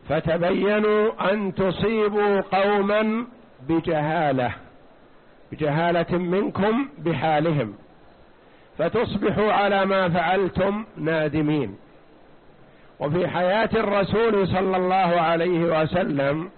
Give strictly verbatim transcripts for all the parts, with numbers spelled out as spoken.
فتبينوا أن تصيبوا قوما بجهالة بجهالة منكم بحالهم فتصبحوا على ما فعلتم نادمين. وفي حياة الرسول صلى الله عليه وسلم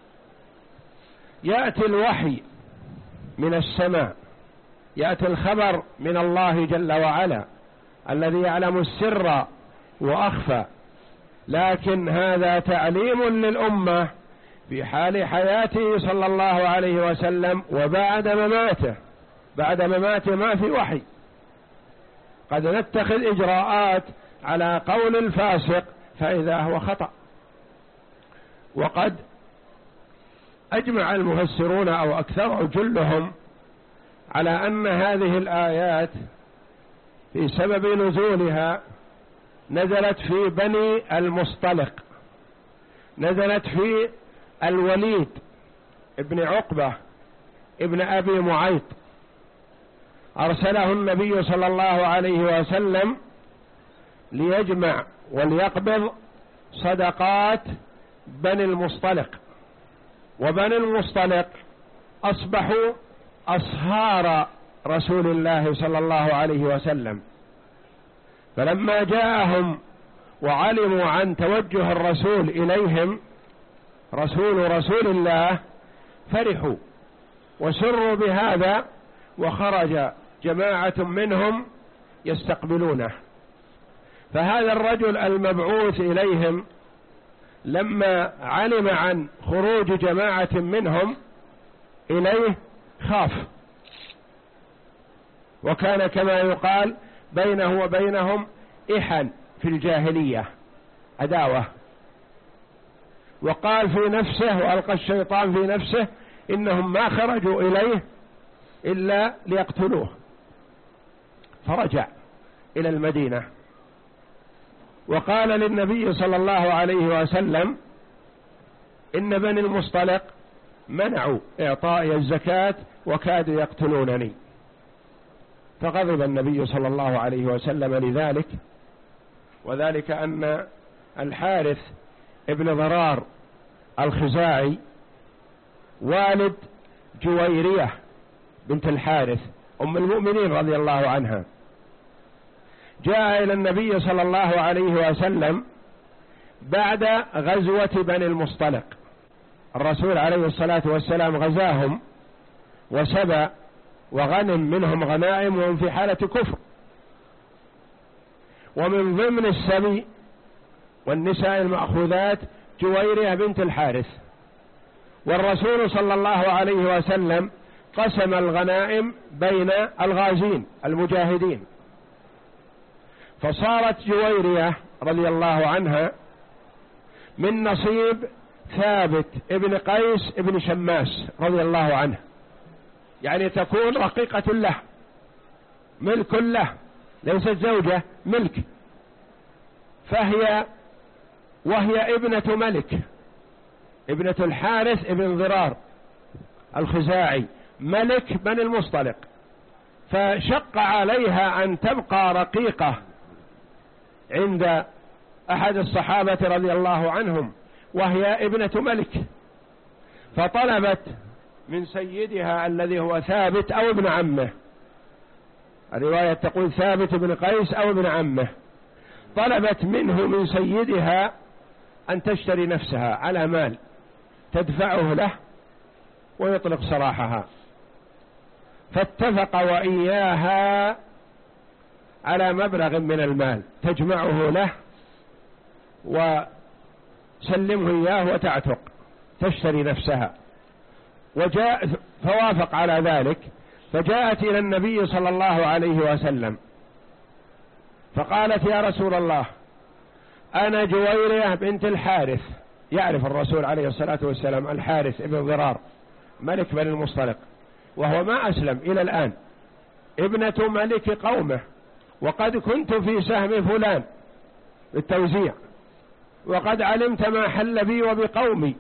يأتي الوحي من السماء، يأتي الخبر من الله جل وعلا الذي يعلم السر وأخفى، لكن هذا تعليم للأمة في حال حياته صلى الله عليه وسلم وبعد مماته. بعد مماته ما في وحي، قد نتخذ إجراءات على قول الفاسق فإذا هو خطأ. وقد أجمع المفسرون أو أكثر جلهم على أن هذه الآيات في سبب نزولها نزلت في بني المصطلق، نزلت في الوليد ابن عقبة ابن أبي معيط، أرسله النبي صلى الله عليه وسلم ليجمع وليقبض صدقات بني المصطلق. وبني المصطلق أصبحوا أصهار رسول الله صلى الله عليه وسلم، فلما جاءهم وعلموا عن توجه الرسول إليهم رسول رسول الله فرحوا وسروا بهذا، وخرج جماعة منهم يستقبلونه. فهذا الرجل المبعوث إليهم لما علم عن خروج جماعة منهم إليه خاف، وكان كما يقال بينه وبينهم إحن في الجاهلية، عداوة. وقال في نفسه وألقى الشيطان في نفسه إنهم ما خرجوا إليه إلا ليقتلوه، فرجع إلى المدينة وقال للنبي صلى الله عليه وسلم إن بني المصطلق منعوا إعطائي الزكاة وكادوا يقتلونني. فغضب النبي صلى الله عليه وسلم لذلك، وذلك أن الحارث ابن ضرار الخزاعي والد جويرية بنت الحارث أم المؤمنين رضي الله عنها جاء إلى النبي صلى الله عليه وسلم بعد غزوة بني المصطلق. الرسول عليه الصلاة والسلام غزاهم وسبى وغنم منهم غنائم وهم في حالة كفر، ومن ضمن السبي والنساء المأخوذات جويرية بنت الحارث. والرسول صلى الله عليه وسلم قسم الغنائم بين الغازين المجاهدين، فصارت جويرية رضي الله عنها من نصيب ثابت ابن قيس ابن شماس رضي الله عنه، يعني تكون رقيقة له، ملك له، ليست زوجة، ملك. فهي وهي ابنة ملك، ابنة الحارث ابن ضرار الخزاعي ملك بني المصطلق، فشق عليها أن تبقى رقيقة عند أحد الصحابة رضي الله عنهم وهي ابنة ملك، فطلبت من سيدها الذي هو ثابت أو ابن عمه، الرواية تقول ثابت بن قيس أو ابن عمه، طلبت منه من سيدها أن تشتري نفسها على مال تدفعه له ويطلق سراحها، فاتفق وإياها على مبلغ من المال تجمعه له وسلمه إياه وتعتق تشتري نفسها. وجاء فوافق على ذلك، فجاءت إلى النبي صلى الله عليه وسلم فقالت يا رسول الله أنا جويرية بنت الحارث، يعرف الرسول عليه الصلاة والسلام الحارث ابن ضرار ملك بني المصطلق وهو ما أسلم إلى الآن، ابنة ملك قومه، وقد كنت في سهم فلان بالتوزيع وقد علمت ما حل بي وبقومي،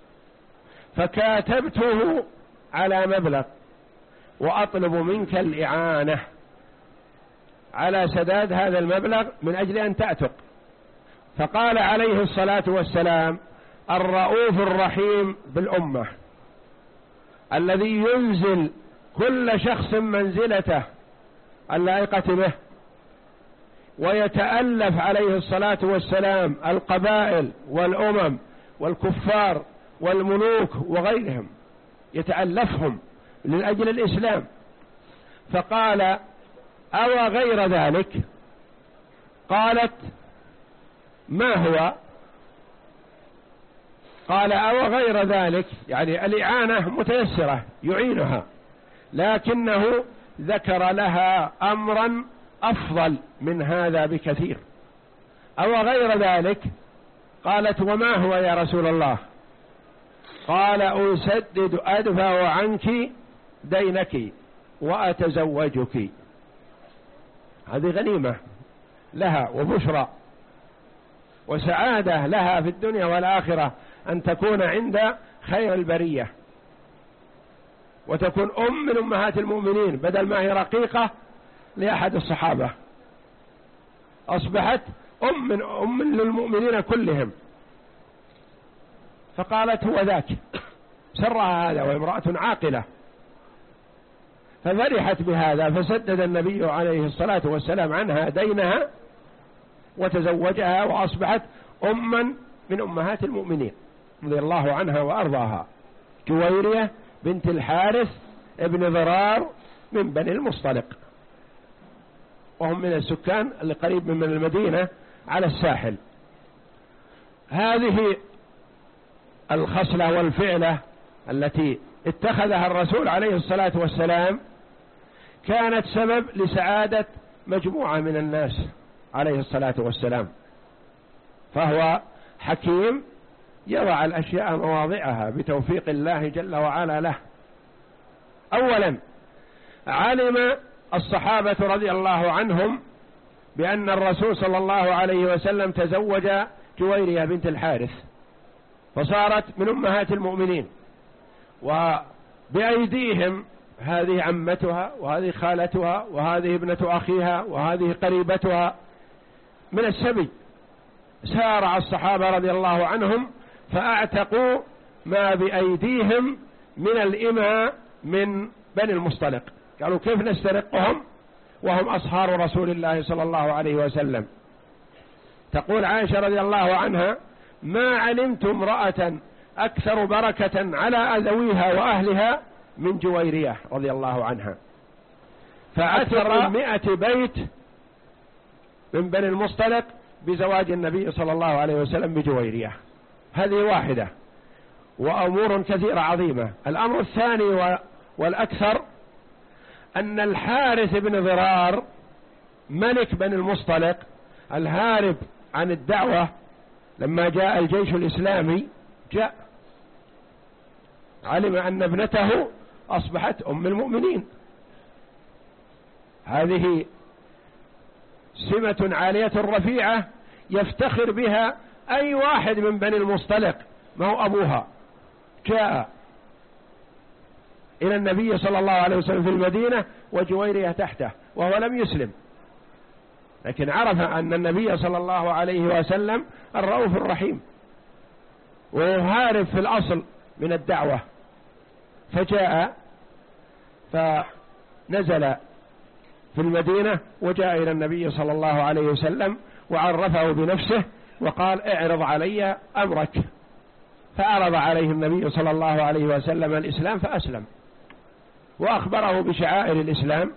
فكاتبته على مبلغ وأطلب منك الإعانة على سداد هذا المبلغ من أجل أن تعتق. فقال عليه الصلاة والسلام الرؤوف الرحيم بالأمة، الذي ينزل كل شخص منزلته اللائقة به، ويتألف عليه الصلاة والسلام القبائل والأمم والكفار والملوك وغيرهم، يتألفهم لأجل الإسلام. فقال: أو غير ذلك؟ قالت: ما هو؟ قال: أو غير ذلك، يعني الإعانة متيسرة يعينها، لكنه ذكر لها أمرا أفضل من هذا بكثير. أو غير ذلك؟ قالت: وما هو يا رسول الله؟ قال: أسدد أدفع عنك دينك وأتزوجك. هذه غنيمة لها وبشرى وسعادة لها في الدنيا والآخرة، أن تكون عند خير البرية وتكون أم من أمهات المؤمنين، بدل ما هي رقيقة لأحد الصحابة أصبحت أم من أم للمؤمنين كلهم. فقالت: هو ذاك، سرها هذا، وامرأة عاقلة. ففرحت بهذا، فسدد النبي عليه الصلاة والسلام عنها دينها وتزوجها، وأصبحت أما من أمهات المؤمنين رضي الله عنها وأرضاها، جويرية بنت الحارث ابن ضرار من بني المصطلق، وهم من السكان اللي قريب من المدينة على الساحل. هذه الخصلة والفعلة التي اتخذها الرسول عليه الصلاة والسلام كانت سبب لسعادة مجموعة من الناس عليه الصلاة والسلام. فهو حكيم يضع الأشياء مواضعها بتوفيق الله جل وعلا له. أولا، علم الصحابة رضي الله عنهم بأن الرسول صلى الله عليه وسلم تزوج جويرية بنت الحارث، فصارت من أمهات المؤمنين، وبأيديهم هذه عمتها وهذه خالتها وهذه ابنة أخيها وهذه قريبتها من السبي. سارع الصحابة رضي الله عنهم فأعتقوا ما بأيديهم من الإماء من بني المصطلق. قالوا: كيف نسترقهم وهم أصهار رسول الله صلى الله عليه وسلم؟ تقول عائشة رضي الله عنها: ما علمت امرأة أكثر بركة على أذويها وأهلها من جويرية رضي الله عنها. فأكثر من مئة بيت من بني المصطلق بزواج النبي صلى الله عليه وسلم بجويرية. هذه واحدة، وأمور كثيرة عظيمة. الأمر الثاني والأكثر أن الحارث بن ضرار ملك بني المصطلق الهارب عن الدعوة لما جاء الجيش الإسلامي، جاء علم أن ابنته أصبحت أم المؤمنين. هذه سمة عالية رفيعة يفتخر بها أي واحد من بني المصطلق، ما هو أبوها. جاء إلى النبي صلى الله عليه وسلم في المدينة وجويرية تحته وهو لم يسلم، لكن عرف أن النبي صلى الله عليه وسلم الرؤوف الرحيم، وهارب في الأصل من الدعوة. فجاء فنزل في المدينة وجاء إلى النبي صلى الله عليه وسلم وعرفه بنفسه وقال: اعرض علي أمرك. فعرض عليه النبي صلى الله عليه وسلم الإسلام فأسلم، وأخبره بشعائر الإسلام.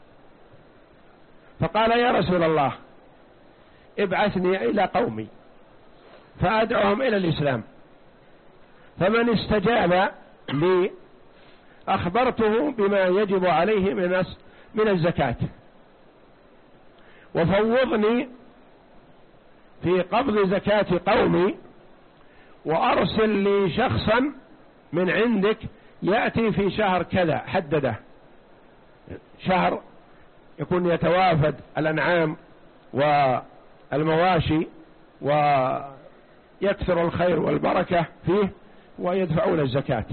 فقال: يا رسول الله، ابعثني إلى قومي فأدعوهم إلى الإسلام، فمن استجاب لي أخبرته بما يجب عليه من من الزكاة، وفوضني في قبض زكاة قومي، وأرسل لي شخصا من عندك يأتي في شهر كذا، حدده شهر يكون يتوافد الأنعام والمواشي ويكثر الخير والبركة فيه ويدفعون الزكاة.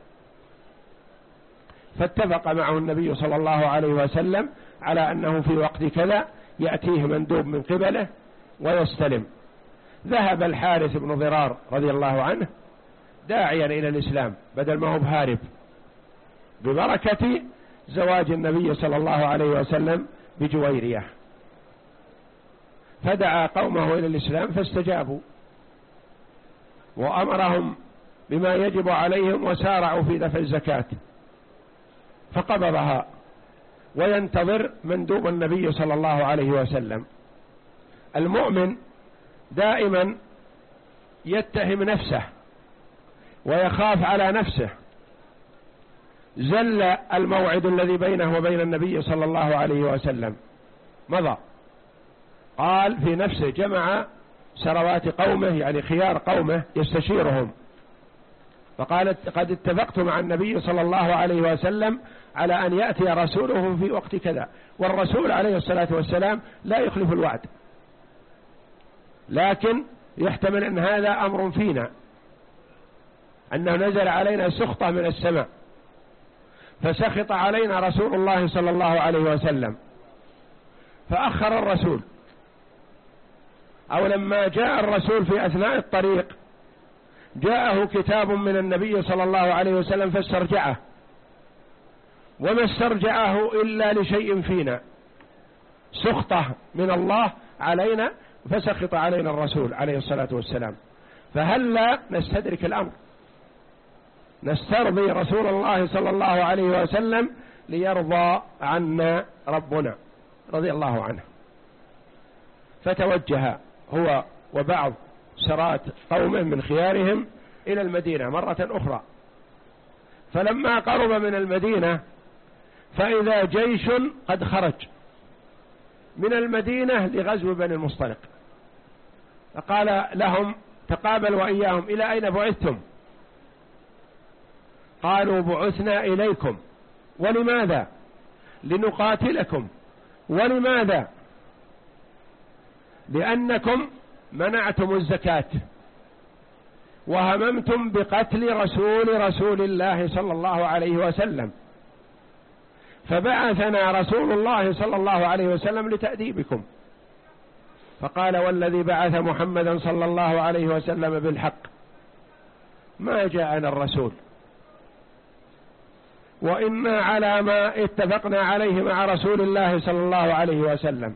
فاتفق معه النبي صلى الله عليه وسلم على أنه في وقت كذا يأتيه مندوب من قبله ويستلم. ذهب الحارث بن ضرار رضي الله عنه داعيا إلى الإسلام بدل ما هو بهارب، ببركة زواج النبي صلى الله عليه وسلم بجويرية، فدعا قومه إلى الإسلام فاستجابوا وأمرهم بما يجب عليهم وسارعوا في دفع الزكاة، فقبضها وينتظر مندوب النبي صلى الله عليه وسلم. المؤمن دائما يتهم نفسه ويخاف على نفسه، زل الموعد الذي بينه وبين النبي صلى الله عليه وسلم، مضى، قال في نفسه جمع سروات قومه يعني خيار قومه يستشيرهم، فقال قد اتفقت مع النبي صلى الله عليه وسلم على أن يأتي رسوله في وقت كذا، والرسول عليه الصلاة والسلام لا يخلف الوعد، لكن يحتمل أن هذا أمر فينا، أنه نزل علينا سخطة من السماء فسخط علينا رسول الله صلى الله عليه وسلم فأخر الرسول، أو لما جاء الرسول في أثناء الطريق جاءه كتاب من النبي صلى الله عليه وسلم فاسترجعه، وما استرجعه إلا لشيء فينا، سخطة من الله علينا فسخط علينا الرسول عليه الصلاة والسلام، فهل لا نستدرك الأمر، نسترضي رسول الله صلى الله عليه وسلم ليرضى عنا ربنا رضي الله عنه. فتوجه هو وبعض سرات قومه من خيارهم إلى المدينة مرة أخرى، فلما قرب من المدينة فإذا جيش قد خرج من المدينة لغزو بني المصطلق، فقال لهم تقابل وإياهم إلى أين بعثتم؟ قالوا بعثنا إليكم. ولماذا؟ لنقاتلكم. ولماذا؟ لأنكم منعتم الزكاة وهممتم بقتل رسول رسول الله صلى الله عليه وسلم، فبعثنا رسول الله صلى الله عليه وسلم لتأديبكم. فقال والذي بعث محمدا صلى الله عليه وسلم بالحق ما جاءنا الرسول، وإنا على ما اتفقنا عليه مع رسول الله صلى الله عليه وسلم،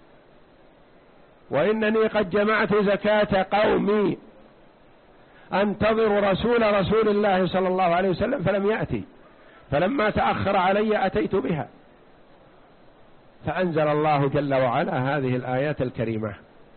وإنني قد جمعت زكاة قومي أنتظر رسول رسول الله صلى الله عليه وسلم فلم يأتي، فلما تأخر علي أتيت بها. فأنزل الله جل وعلا هذه الآيات الكريمة.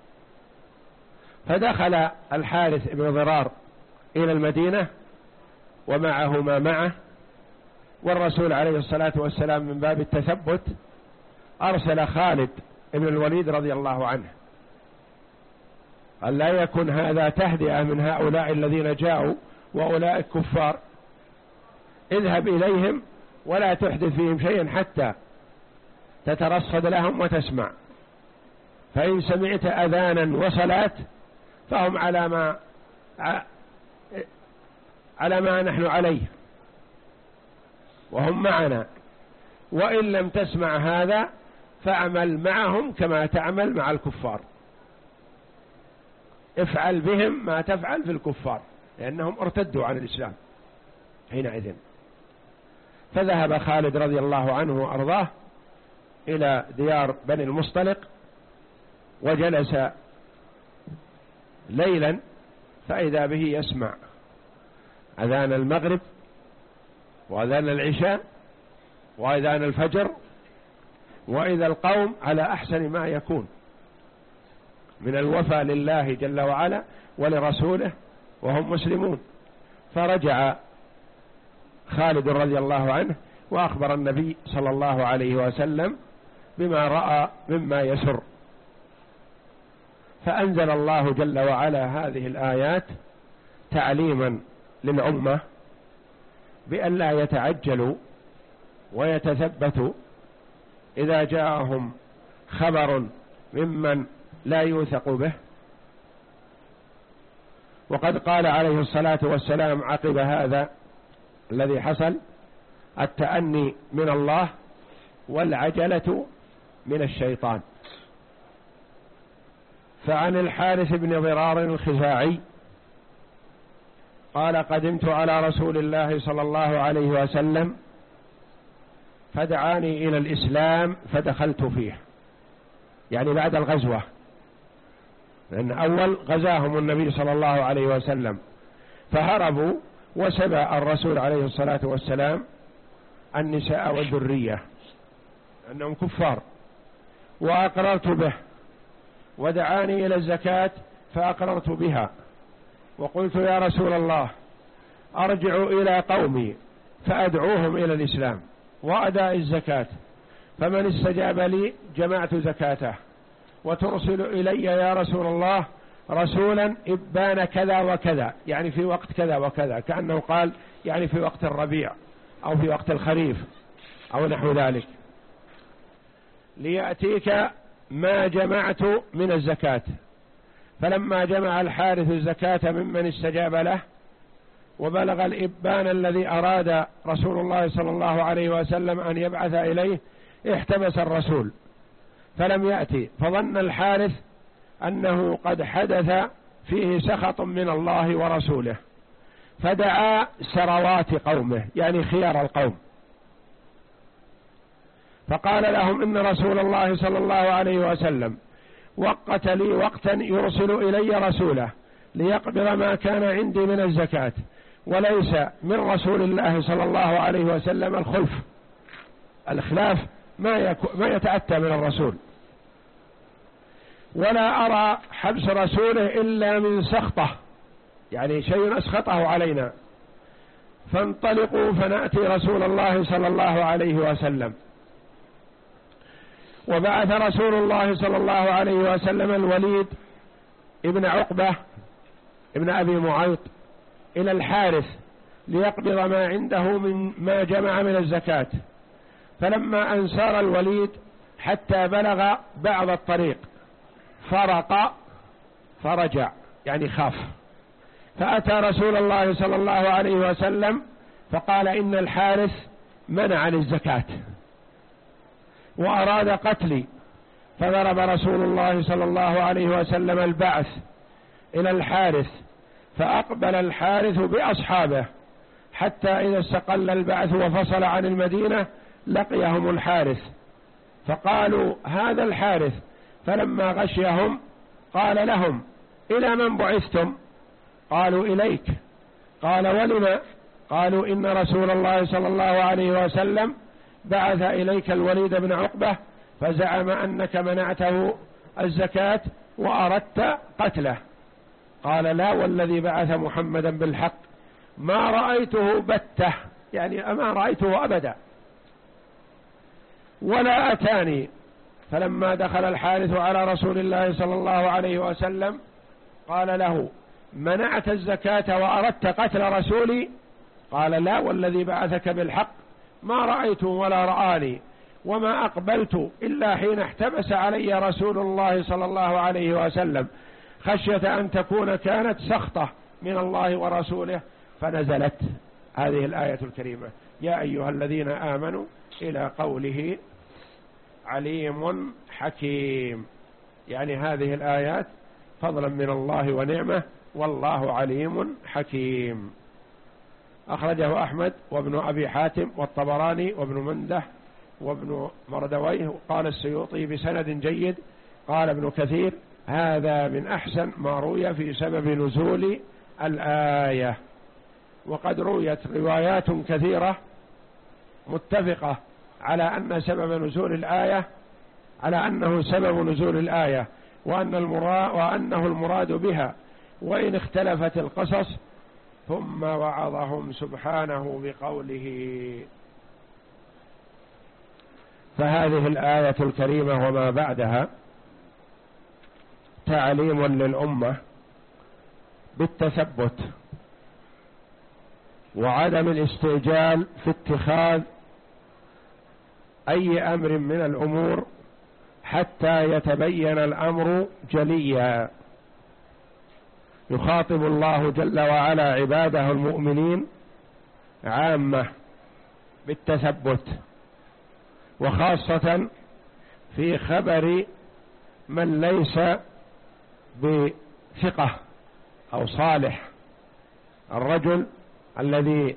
فدخل الحارث بن ضرار إلى المدينة ومعه ما معه، والرسول عليه الصلاة والسلام من باب التثبت أرسل خالد بن الوليد رضي الله عنه قال لا يكن هذا تهدئة من هؤلاء الذين جاءوا وأولئك كفار، اذهب إليهم ولا تحدث فيهم شيئا حتى تترصد لهم وتسمع، فإن سمعت أذانا وصلاة فهم على ما على ما نحن عليه وهم معنا، وإن لم تسمع هذا فاعمل معهم كما تعمل مع الكفار، افعل بهم ما تفعل في الكفار لأنهم ارتدوا عن الإسلام حينئذ. فذهب خالد رضي الله عنه وأرضاه إلى ديار بني المصطلق وجلس ليلا، فإذا به يسمع أذان المغرب وأذان العشاء وأذان الفجر، وإذا القوم على أحسن ما يكون من الوفاء لله جل وعلا ولرسوله وهم مسلمون. فرجع خالد رضي الله عنه وأخبر النبي صلى الله عليه وسلم بما رأى مما يسر، فأنزل الله جل وعلا هذه الآيات تعليما للأمة بأن لا يتعجلوا ويتثبتوا إذا جاءهم خبر ممن لا يوثق به. وقد قال عليه الصلاة والسلام عقب هذا الذي حصل: التأني من الله والعجلة من الشيطان. فعن الحارث بن ضرار الخزاعي قال قدمت على رسول الله صلى الله عليه وسلم فدعاني إلى الإسلام فدخلت فيه، يعني بعد الغزوة، لأن أول غزاهم النبي صلى الله عليه وسلم فهربوا وسبى الرسول عليه الصلاة والسلام النساء والذرية أنهم كفار، وأقررت به، ودعاني إلى الزكاة فأقررت بها، وقلت يا رسول الله أرجع إلى قومي فأدعوهم إلى الإسلام وأداء الزكاة، فمن استجاب لي جمعت زكاته، وترسل إلي يا رسول الله رسولا إبان كذا وكذا، يعني في وقت كذا وكذا، كأنه قال يعني في وقت الربيع أو في وقت الخريف أو نحو ذلك، ليأتيك ما جمعت من الزكاة. فلما جمع الحارث الزكاة ممن استجاب له وبلغ الإبان الذي أراد رسول الله صلى الله عليه وسلم أن يبعث إليه احتبس الرسول فلم يأتي، فظن الحارث أنه قد حدث فيه سخط من الله ورسوله، فدعا سروات قومه يعني خيار القوم، فقال لهم إن رسول الله صلى الله عليه وسلم وقت لي وقتا يرسل إلي رسوله ليقبض ما كان عندي من الزكاة، وليس من رسول الله صلى الله عليه وسلم الخلف، الخلاف ما, يكو ما يتأتى من الرسول، ولا أرى حبس رسوله إلا من سخطه، يعني شيء أسخطه علينا، فانطلقوا فنأتي رسول الله صلى الله عليه وسلم. وبعث رسول الله صلى الله عليه وسلم الوليد ابن عقبة ابن أبي معيط إلى الحارث ليقبض ما عنده من ما جمع من الزكاة، فلما أن سار الوليد حتى بلغ بعض الطريق فرق فرجع يعني خاف، فأتى رسول الله صلى الله عليه وسلم فقال إن الحارث منع الزكاة وأراد قتلي، فضرب رسول الله صلى الله عليه وسلم البعث إلى الحارث، فأقبل الحارث بأصحابه حتى إذا استقل البعث وفصل عن المدينة لقيهم الحارث فقالوا هذا الحارث، فلما غشيهم قال لهم إلى من بعثتم؟ قالوا إليك. قال ولم؟ قالوا إن رسول الله صلى الله عليه وسلم بعث إليك الوليد بن عقبة فزعم أنك منعته الزكاة وأردت قتله. قال لا والذي بعث محمدا بالحق ما رأيته بتة، يعني ما رأيته أبدا ولا أتاني. فلما دخل الحارث على رسول الله صلى الله عليه وسلم قال له منعت الزكاة وأردت قتل رسولي؟ قال لا والذي بعثك بالحق ما رأيت ولا رآني، وما أقبلت إلا حين احتبس علي رسول الله صلى الله عليه وسلم خشية أن تكون كانت سخطة من الله ورسوله، فنزلت هذه الآية الكريمة يا أيها الذين آمنوا إلى قوله عليم حكيم، يعني هذه الآيات فضلا من الله ونعمة والله عليم حكيم. أخرجه أحمد وابن أبي حاتم والطبراني وابن منده وابن مردويه، قال السيوطي بسند جيد. قال ابن كثير هذا من أحسن ما روي في سبب نزول الآية، وقد رويت روايات كثيرة متفقة على أن سبب نزول الآية على أنه سبب نزول الآية وأن المراد وأنه المراد بها، وإن اختلفت القصص. ثم وعظهم سبحانه بقوله. فهذه الآية الكريمة وما بعدها تعليم للأمة بالتثبت وعدم الاستعجال في اتخاذ أي أمر من الأمور حتى يتبين الأمر جليا. يخاطب الله جل وعلا عباده المؤمنين عامة بالتثبت، وخاصة في خبر من ليس بثقة أو صالح، الرجل الذي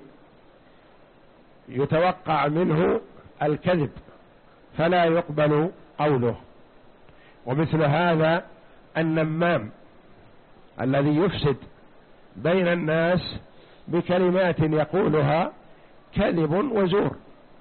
يتوقع منه الكذب فلا يقبل قوله. ومثل هذا النمام الذي يفسد بين الناس بكلمات يقولها كذب وزور.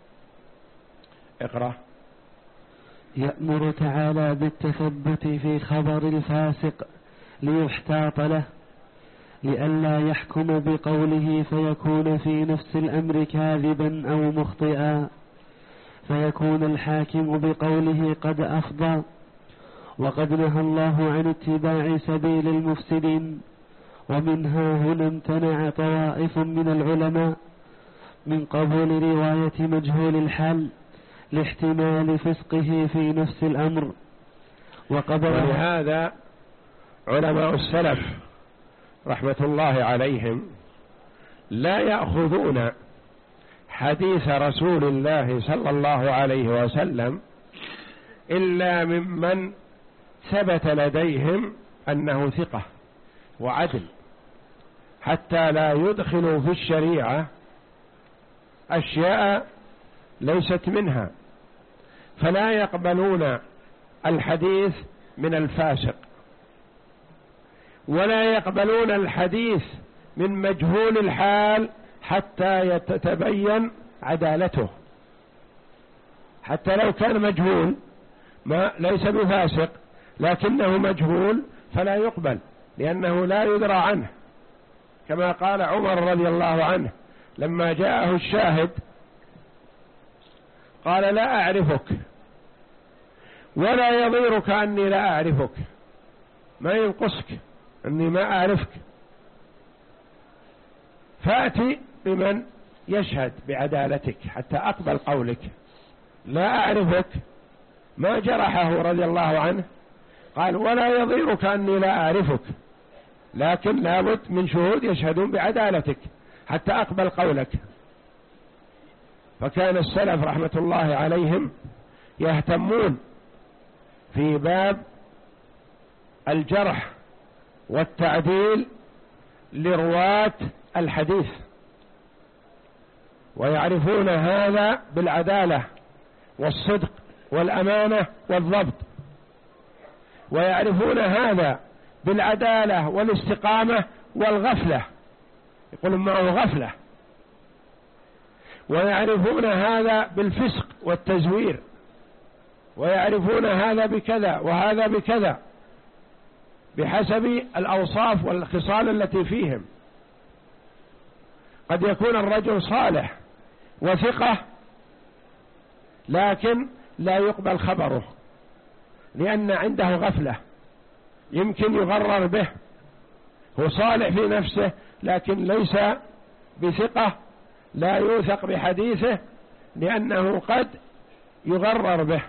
اقرأ. يأمر تعالى بالتثبت في خبر الفاسق ليحتاط له، لئلا يحكم بقوله فيكون في نفس الأمر كاذبا أو مخطئا، فيكون الحاكم بقوله قد أفضى. وقد نهى الله عن اتباع سبيل المفسدين، ومنها هنا امتنع طوائف من العلماء من قبول رواية مجهول الحال لاحتمال فسقه في نفس الأمر. ولهذا علماء السلف رحمة الله عليهم لا يأخذون حديث رسول الله صلى الله عليه وسلم إلا ممن ثبت لديهم أنه ثقة وعدل، حتى لا يدخلوا في الشريعة أشياء ليست منها، فلا يقبلون الحديث من الفاسق، ولا يقبلون الحديث من مجهول الحال حتى يتبين عدالته. حتى لو كان مجهول ما ليس بفاسق لكنه مجهول فلا يقبل، لأنه لا يدرى عنه، كما قال عمر رضي الله عنه لما جاءه الشاهد قال لا أعرفك ولا يضيرك أني لا أعرفك، ما ينقصك أني ما أعرفك، فأتي بمن يشهد بعدالتك حتى أقبل قولك. لا أعرفك ما جرحه رضي الله عنه، قال ولا يضيرك أني لا أعرفك، لكن لابد من شهود يشهدون بعدالتك حتى أقبل قولك. فكان السلف رحمة الله عليهم يهتمون في باب الجرح والتعديل لرواة الحديث، ويعرفون هذا بالعدالة والصدق والأمانة والضبط، ويعرفون هذا بالعدالة والاستقامة والغفلة، يقولون معه غفلة، ويعرفون هذا بالفسق والتزوير، ويعرفون هذا بكذا وهذا بكذا بحسب الأوصاف والخصال التي فيهم. قد يكون الرجل صالح وثقة لكن لا يقبل خبره لأن عنده غفلة، يمكن يغرر به، هو صالح في نفسه لكن ليس بثقة، لا يوثق بحديثه لأنه قد يغرر به.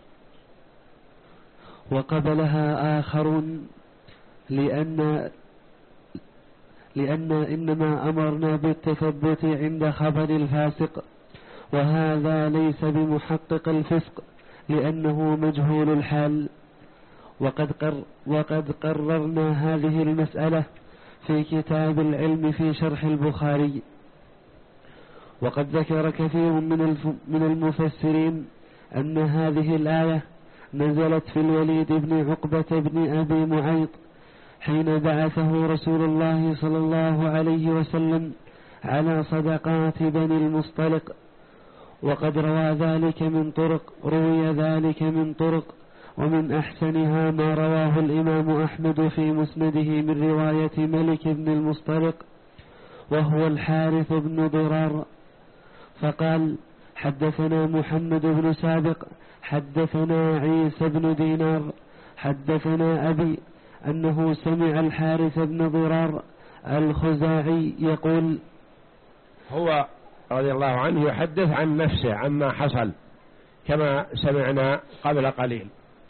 وقبلها آخرون لأن لأن إنما أمرنا بالتثبت عند خبر الفاسق، وهذا ليس بمحقق الفسق لأنه مجهول الحال. وقد, قر وقد قررنا هذه المسألة في كتاب العلم في شرح البخاري. وقد ذكر كثير من من المفسرين أن هذه الآية نزلت في الوليد بن عقبة بن أبي معيط حين بعثه رسول الله صلى الله عليه وسلم على صدقات بني المصطلق. وقد روى ذلك من طرق روي ذلك من طرق ومن أحسنها ما رواه الإمام أحمد في مسنده من رواية ملك بن المصطلق وهو الحارث بن ضرار، فقال حدثنا محمد بن سابق حدثنا عيسى بن دينار حدثنا أبي أنه سمع الحارث بن ضرار الخزاعي يقول، هو رضي الله عنه يحدث عن نفسه عما حصل كما سمعنا قبل قليل.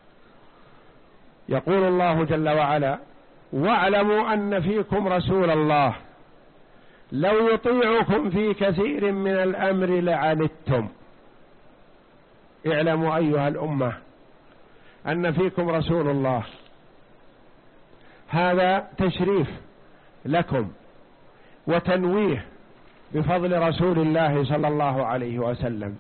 يقول الله جل وعلا: واعلموا أن فيكم رسول الله لو يطيعكم في كثير من الأمر لعنتم. اعلموا أيها الأمة أن فيكم رسول الله هذا تشريف لكم وتنويه بفضل رسول الله صلى الله عليه وسلم،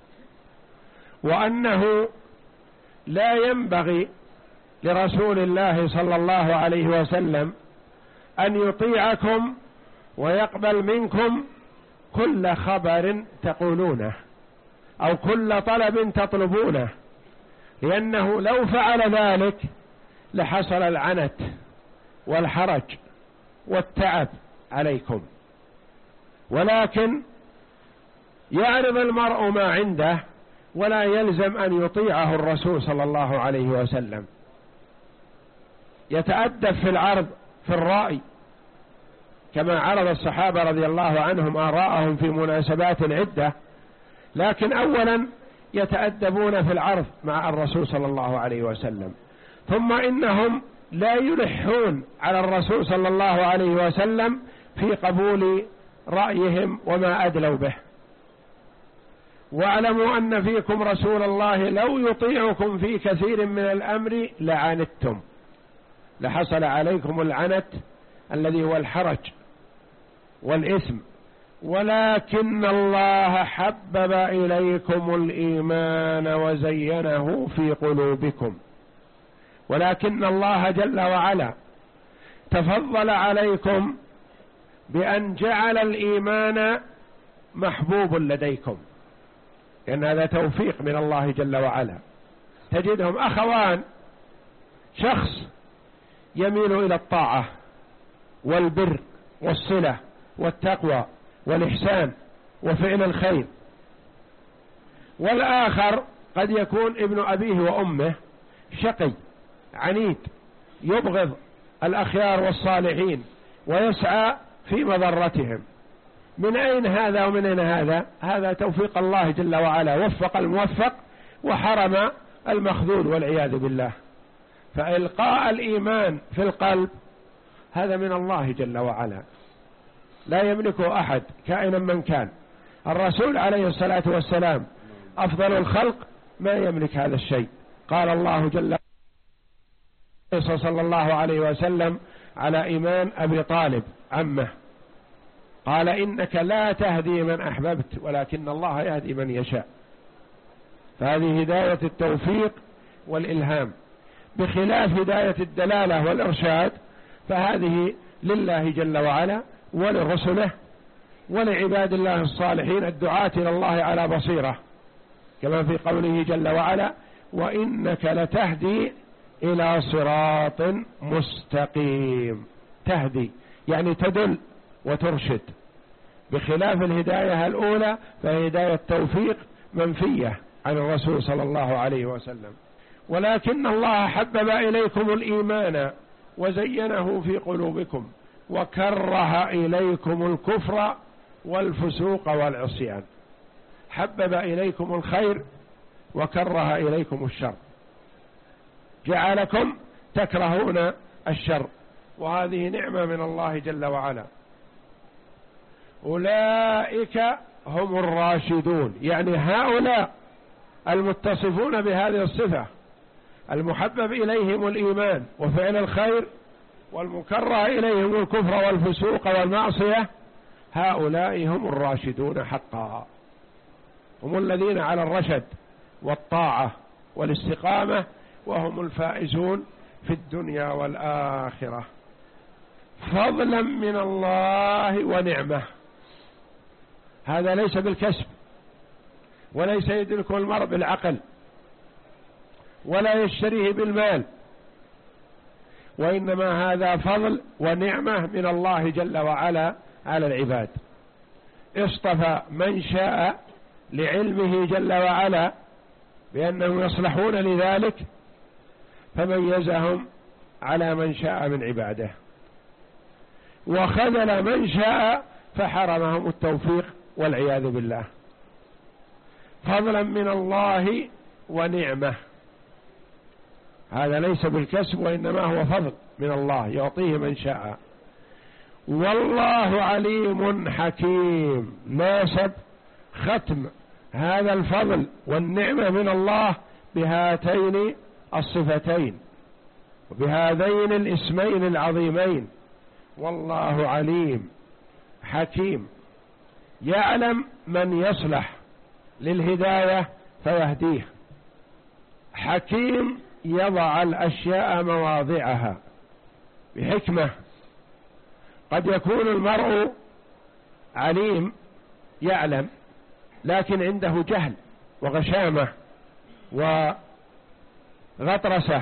وأنه لا ينبغي لرسول الله صلى الله عليه وسلم أن يطيعكم ويقبل منكم كل خبر تقولونه أو كل طلب تطلبونه، لأنه لو فعل ذلك لحصل العنت والحرج والتعب عليكم. ولكن يعرض المرء ما عنده ولا يلزم أن يطيعه الرسول صلى الله عليه وسلم، يتأدب في العرض في الرأي كما عرض الصحابة رضي الله عنهم آراءهم في مناسبات عدة، لكن أولا يتأدبون في العرض مع الرسول صلى الله عليه وسلم، ثم إنهم لا يلحون على الرسول صلى الله عليه وسلم في قبول رأيهم وما أدلوا به. واعلموا أن فيكم رسول الله لو يطيعكم في كثير من الأمر لعنتم، لحصل عليكم العنت الذي هو الحرج والإثم، ولكن الله حبب إليكم الإيمان وزينه في قلوبكم، ولكن الله جل وعلا تفضل عليكم بأن جعل الإيمان محبوب لديكم، لأن هذا توفيق من الله جل وعلا. تجدهم أخوان، شخص يميل إلى الطاعة والبر والصلة والتقوى والإحسان وفعل الخير، والآخر قد يكون ابن أبيه وأمه شقي عنيد يبغض الأخيار والصالحين ويسعى في مضرتهم. من أين هذا ومن أين هذا؟ هذا توفيق الله جل وعلا، وفق الموفق وحرم المخذول والعياذ بالله. فإلقاء الإيمان في القلب هذا من الله جل وعلا، لا يملكه أحد كائنا من كان. الرسول عليه الصلاة والسلام أفضل الخلق ما يملك هذا الشيء. قال الله جل وعلا صلى الله عليه وسلم على إيمان أبي طالب عمه، قال إنك لا تهدي من أحببت ولكن الله يهدي من يشاء. فهذه هداية التوفيق والإلهام، بخلاف هداية الدلالة والإرشاد فهذه لله جل وعلا ولرسله ولعباد الله الصالحين الدعاة إلى الله على بصيرة، كما في قوله جل وعلا وإنك لتهدي إلى صراط مستقيم. تهدي يعني تدل وترشد، بخلاف الهداية الأولى فهداية التوفيق منفية عن الرسول صلى الله عليه وسلم. ولكن الله حبب إليكم الإيمان وزينه في قلوبكم وكره إليكم الكفر والفسوق والعصيان. حبب إليكم الخير وكره إليكم الشر، جعلكم تكرهون الشر، وهذه نعمة من الله جل وعلا. أولئك هم الراشدون، يعني هؤلاء المتصفون بهذه الصفة، المحبب إليهم الإيمان وفعل الخير والمكره إليهم الكفر والفسوق والمعصية، هؤلاء هم الراشدون حقا، هم الذين على الرشد والطاعة والاستقامة، وهم الفائزون في الدنيا والآخرة. فضلا من الله ونعمة، هذا ليس بالكسب، وليس يدرك المرء بالعقل، ولا يشتريه بالمال، وإنما هذا فضل ونعمة من الله جل وعلا على العباد. اصطفى من شاء لعلمه جل وعلا بأنهم يصلحون لذلك، فميزهم على من شاء من عباده، وخذل من شاء فحرمهم التوفيق والعياذ بالله. فضلا من الله ونعمة، هذا ليس بالكسب وإنما هو فضل من الله يعطيه من شاء. والله عليم حكيم، ناسب ختم هذا الفضل والنعمة من الله بهاتين الصفتين، بهذين الاسمين العظيمين. والله عليم حكيم، يعلم من يصلح للهداية فيهديه، حكيم يضع الأشياء مواضعها بحكمة. قد يكون المرء عليم يعلم لكن عنده جهل وغشامة وغطرسة،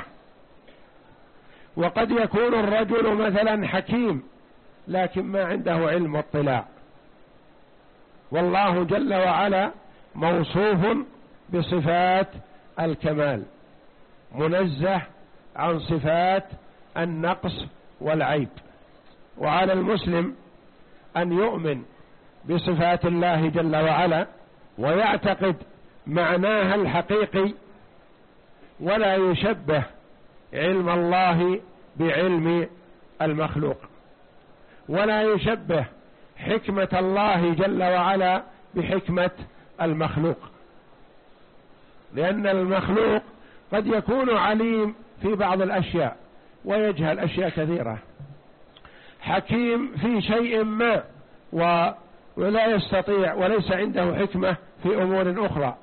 وقد يكون الرجل مثلا حكيم لكن ما عنده علم واطلاع. والله جل وعلا موصوف بصفات الكمال، منزه عن صفات النقص والعيب. وعلى المسلم أن يؤمن بصفات الله جل وعلا ويعتقد معناها الحقيقي، ولا يشبه علم الله بعلم المخلوق، ولا يشبه حكمة الله جل وعلا بحكمة المخلوق، لأن المخلوق قد يكون عليم في بعض الأشياء ويجهل أشياء كثيرة، حكيم في شيء ما ولا يستطيع وليس عنده حكمة في أمور أخرى.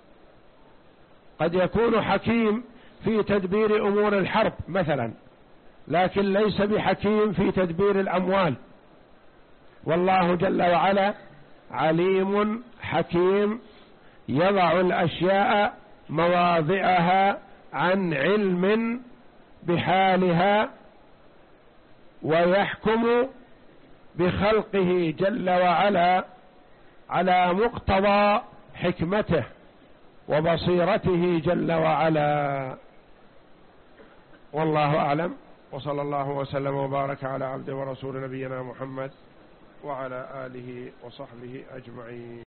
قد يكون حكيم في تدبير أمور الحرب مثلا لكن ليس بحكيم في تدبير الأموال. والله جل وعلا عليم حكيم يضع الأشياء مواضعها عن علم بحالها، ويحكم بخلقه جل وعلا على مقتضى حكمته وبصيرته جل وعلا. والله أعلم، وصلى الله وسلم وبارك على عبد ورسول نبينا محمد وعلى آله وصحبه أجمعين.